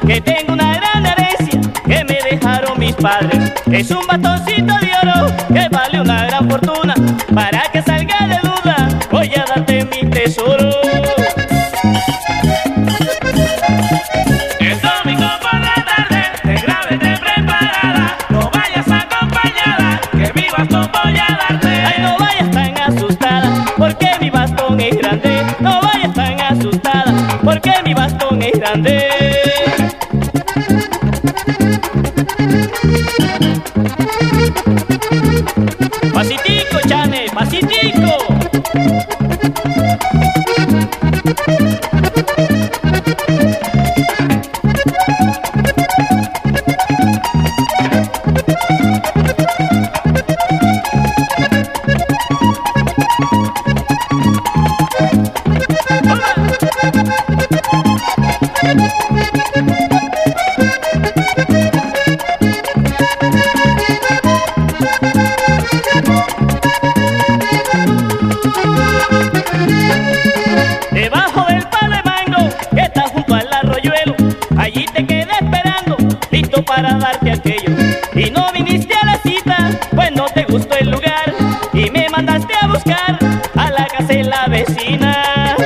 que tengo una gran herencia que me dejaron mis padres. Es un bastoncito de oro que vale una gran fortuna. Para que salga de duda, voy a darte mi tesoro. El domingo por la tarde te grábete preparada. No vayas acompañada, que mi bastón voy a darte. Ay, no vayas tan asustada, porque mi bastón es grande. No vayas tan asustada, porque mi bastón es grande. Pasitico, Chane, pasitico. Debajo del palo de mango que está junto al arroyuelo, allí te quedé esperando, listo para darte aquello. Y no viniste a la cita, pues no te gustó el lugar, y me mandaste a buscar a la casa de la vecina.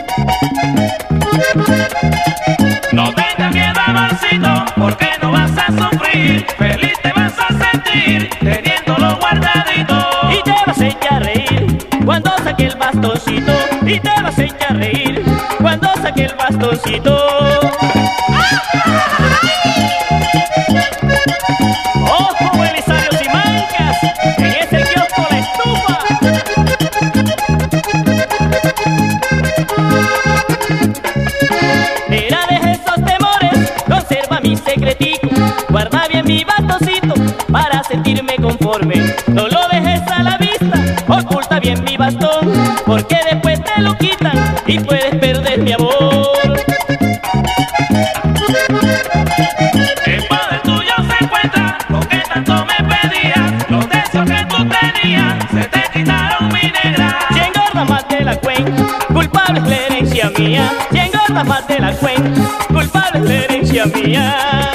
No tengas miedo, amorcito, porque no vas a sufrir. Feliz te vas a sentir teniéndolo guardadito. Y te vas a echar a reír cuando saque el bastoncito. Y te vas a echar a reír cuando saque el bastoncito. ¡Ojo, Belisario Simancas! En ese kiosco La Estufa. Mira, deja esos temores, conserva mi secretico. Guarda bien mi bastoncito para sentirme conforme. No lo dejes a la vista, oculta bien mi bastón, porque después te lo quitan y puedes perder mi amor. En poder tuyo se encuentra lo que tanto me pedías. Los deseos que tú tenías se te quitaron, mi negra. Si engordas más de la cuenta, culpable es la herencia mía. Si engordas más de la cuenta, culpable es la herencia mía.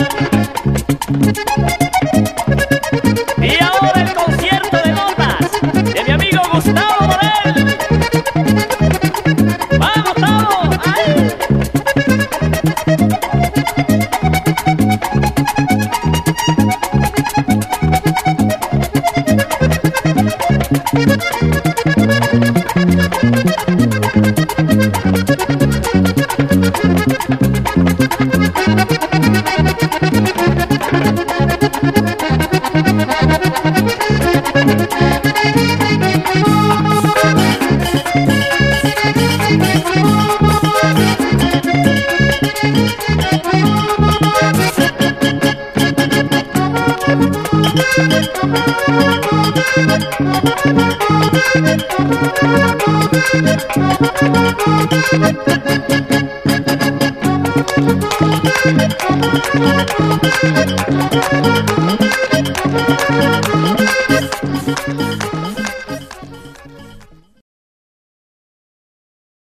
Y ahora el concierto de notas de mi amigo Gustavo Morel. ¡Vamos, Gustavo! ¡Ay! Thank you.